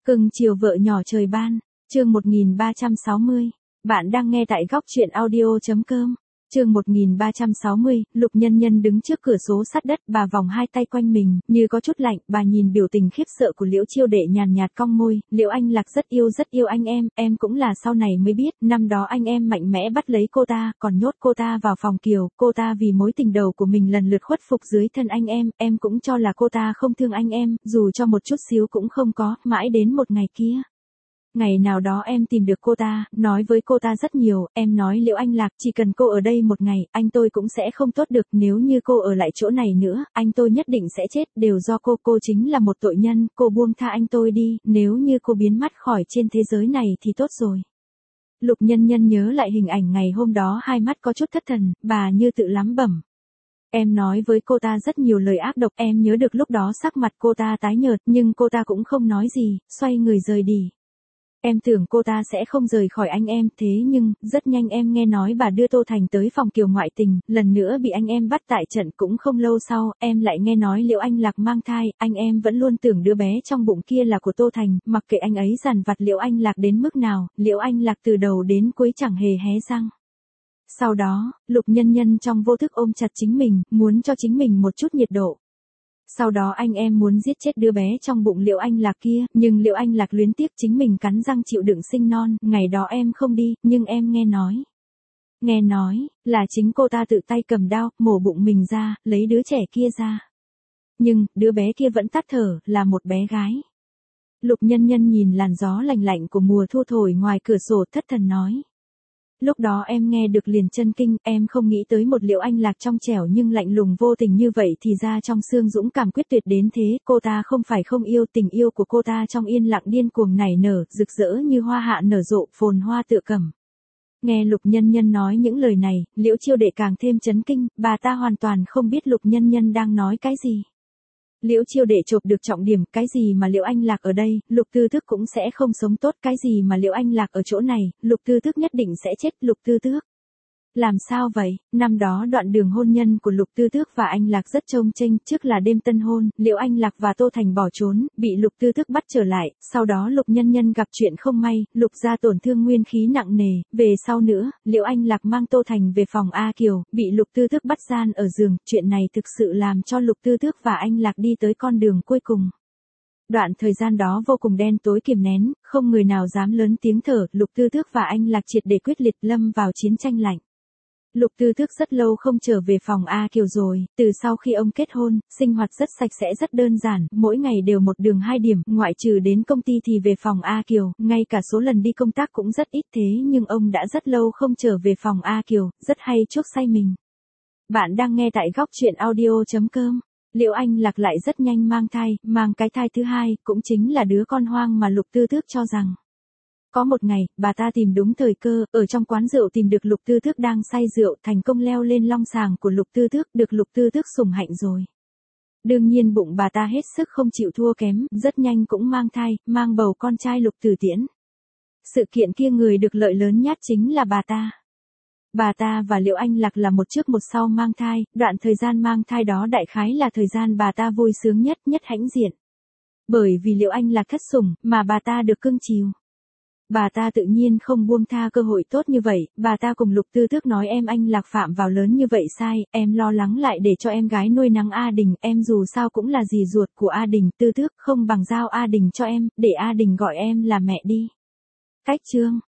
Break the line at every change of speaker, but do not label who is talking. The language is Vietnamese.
Cưng chiều vợ nhỏ trời ban, chương 1360. Bạn đang nghe tại góc truyện audio.com. Chương 1360, Lục Nhân Nhân đứng trước cửa sổ sát đất, bà vòng hai tay quanh mình, như có chút lạnh, bà nhìn biểu tình khiếp sợ của Liễu Chiêu Đệ nhàn nhạt cong môi, Liễu Anh Lạc rất yêu anh em cũng là sau này mới biết, năm đó anh em mạnh mẽ bắt lấy cô ta, còn nhốt cô ta vào phòng kiều, cô ta vì mối tình đầu của mình lần lượt khuất phục dưới thân anh em cũng cho là cô ta không thương anh em, dù cho một chút xíu cũng không có, mãi đến một ngày kia. Ngày nào đó em tìm được cô ta, nói với cô ta rất nhiều, em nói Liễu Anh Lạc, chỉ cần cô ở đây một ngày, anh tôi cũng sẽ không tốt được, nếu như cô ở lại chỗ này nữa, anh tôi nhất định sẽ chết, đều do cô chính là một tội nhân, cô buông tha anh tôi đi, nếu như cô biến mất khỏi trên thế giới này thì tốt rồi. Lục Nhân Nhân nhớ lại hình ảnh ngày hôm đó, hai mắt có chút thất thần, bà như tự lẩm bẩm. Em nói với cô ta rất nhiều lời ác độc, em nhớ được lúc đó sắc mặt cô ta tái nhợt, nhưng cô ta cũng không nói gì, xoay người rời đi. Em tưởng cô ta sẽ không rời khỏi anh em, thế nhưng, rất nhanh em nghe nói bà đưa Tô Thành tới phòng kiều ngoại tình, lần nữa bị anh em bắt tại trận, cũng không lâu sau, em lại nghe nói Liễu Anh Lạc mang thai, anh em vẫn luôn tưởng đứa bé trong bụng kia là của Tô Thành, mặc kệ anh ấy dằn vặt Liễu Anh Lạc đến mức nào, Liễu Anh Lạc từ đầu đến cuối chẳng hề hé răng. Sau đó, Lục Nhân Nhân trong vô thức ôm chặt chính mình, muốn cho chính mình một chút nhiệt độ. Sau đó anh em muốn giết chết đứa bé trong bụng Liễu Anh Lạc kia, nhưng Liễu Anh Lạc luyến tiếc chính mình cắn răng chịu đựng sinh non, ngày đó em không đi, nhưng em nghe nói, là chính cô ta tự tay cầm dao, mổ bụng mình ra, lấy đứa trẻ kia ra. Nhưng, đứa bé kia vẫn tắt thở, là một bé gái. Lục Nhân Nhân nhìn làn gió lạnh lạnh của mùa thu thổi ngoài cửa sổ, thất thần nói. Lúc đó em nghe được liền chân kinh, em không nghĩ tới một Liễu Anh Lạc trong trẻo nhưng lạnh lùng vô tình như vậy, thì ra trong xương dũng cảm quyết tuyệt đến thế, cô ta không phải không yêu, tình yêu của cô ta trong yên lặng điên cuồng nảy nở, rực rỡ như hoa hạ nở rộ, phồn hoa tựa cẩm. Nghe Lục Nhân Nhân nói những lời này, Liễu Chiêu Đệ càng thêm chấn kinh, bà ta hoàn toàn không biết Lục Nhân Nhân đang nói cái gì. Liễu Chiêu Đệ chộp được trọng điểm, cái gì mà Liễu Anh Lạc ở đây, Lục Tư Tước cũng sẽ không sống tốt, cái gì mà Liễu Anh Lạc ở chỗ này, Lục Tư Tước nhất định sẽ chết, Lục Tư Tước. Làm sao vậy? Năm đó đoạn đường hôn nhân của Lục Tư Tước và anh Lạc rất chông chênh, trước là đêm tân hôn, Liễu Anh Lạc và Tô Thành bỏ trốn, bị Lục Tư Tước bắt trở lại, sau đó Lục Nhân Nhân gặp chuyện không may, Lục gia tổn thương nguyên khí nặng nề, về sau nữa, Liễu Anh Lạc mang Tô Thành về phòng A Kiều, bị Lục Tư Tước bắt gian ở giường, chuyện này thực sự làm cho Lục Tư Tước và anh Lạc đi tới con đường cuối cùng. Đoạn thời gian đó vô cùng đen tối kiềm nén, không người nào dám lớn tiếng thở, Lục Tư Tước và anh Lạc triệt để quyết liệt lâm vào chiến tranh lạnh. Lục Tư Tước rất lâu không trở về phòng A Kiều rồi, từ sau khi ông kết hôn, sinh hoạt rất sạch sẽ rất đơn giản, mỗi ngày đều một đường 2 điểm, ngoại trừ đến công ty thì về phòng A Kiều, ngay cả số lần đi công tác cũng rất ít, thế nhưng ông đã rất lâu không trở về phòng A Kiều, rất hay chuốc say mình. Bạn đang nghe tại góc truyện audio.com. Liễu Anh Lạc lại rất nhanh mang cái thai thứ hai, cũng chính là đứa con hoang mà Lục Tư Tước cho rằng. Có một ngày, bà ta tìm đúng thời cơ, ở trong quán rượu tìm được Lục Tư Tước đang say rượu, thành công leo lên long sàng của Lục Tư Tước, được Lục Tư Tước sủng hạnh rồi. Đương nhiên bụng bà ta hết sức không chịu thua kém, rất nhanh cũng mang thai, mang bầu con trai Lục Tử Tiễn. Sự kiện kia người được lợi lớn nhất chính là bà ta. Bà ta và Liễu Anh Lạc là một trước một sau mang thai, đoạn thời gian mang thai đó đại khái là thời gian bà ta vui sướng nhất hãnh diện. Bởi vì Liễu Anh Lạc thất sủng, mà bà ta được cưng chiều. Bà ta tự nhiên không buông tha cơ hội tốt như vậy, bà ta cùng Lục Tư Tước nói em Anh Lạc phạm vào lớn như vậy sai, em lo lắng lại để cho em gái nuôi nắng A Đình, em dù sao cũng là dì ruột của A Đình, Tư Tước không bằng giao A Đình cho em, để A Đình gọi em là mẹ đi. Cách chương.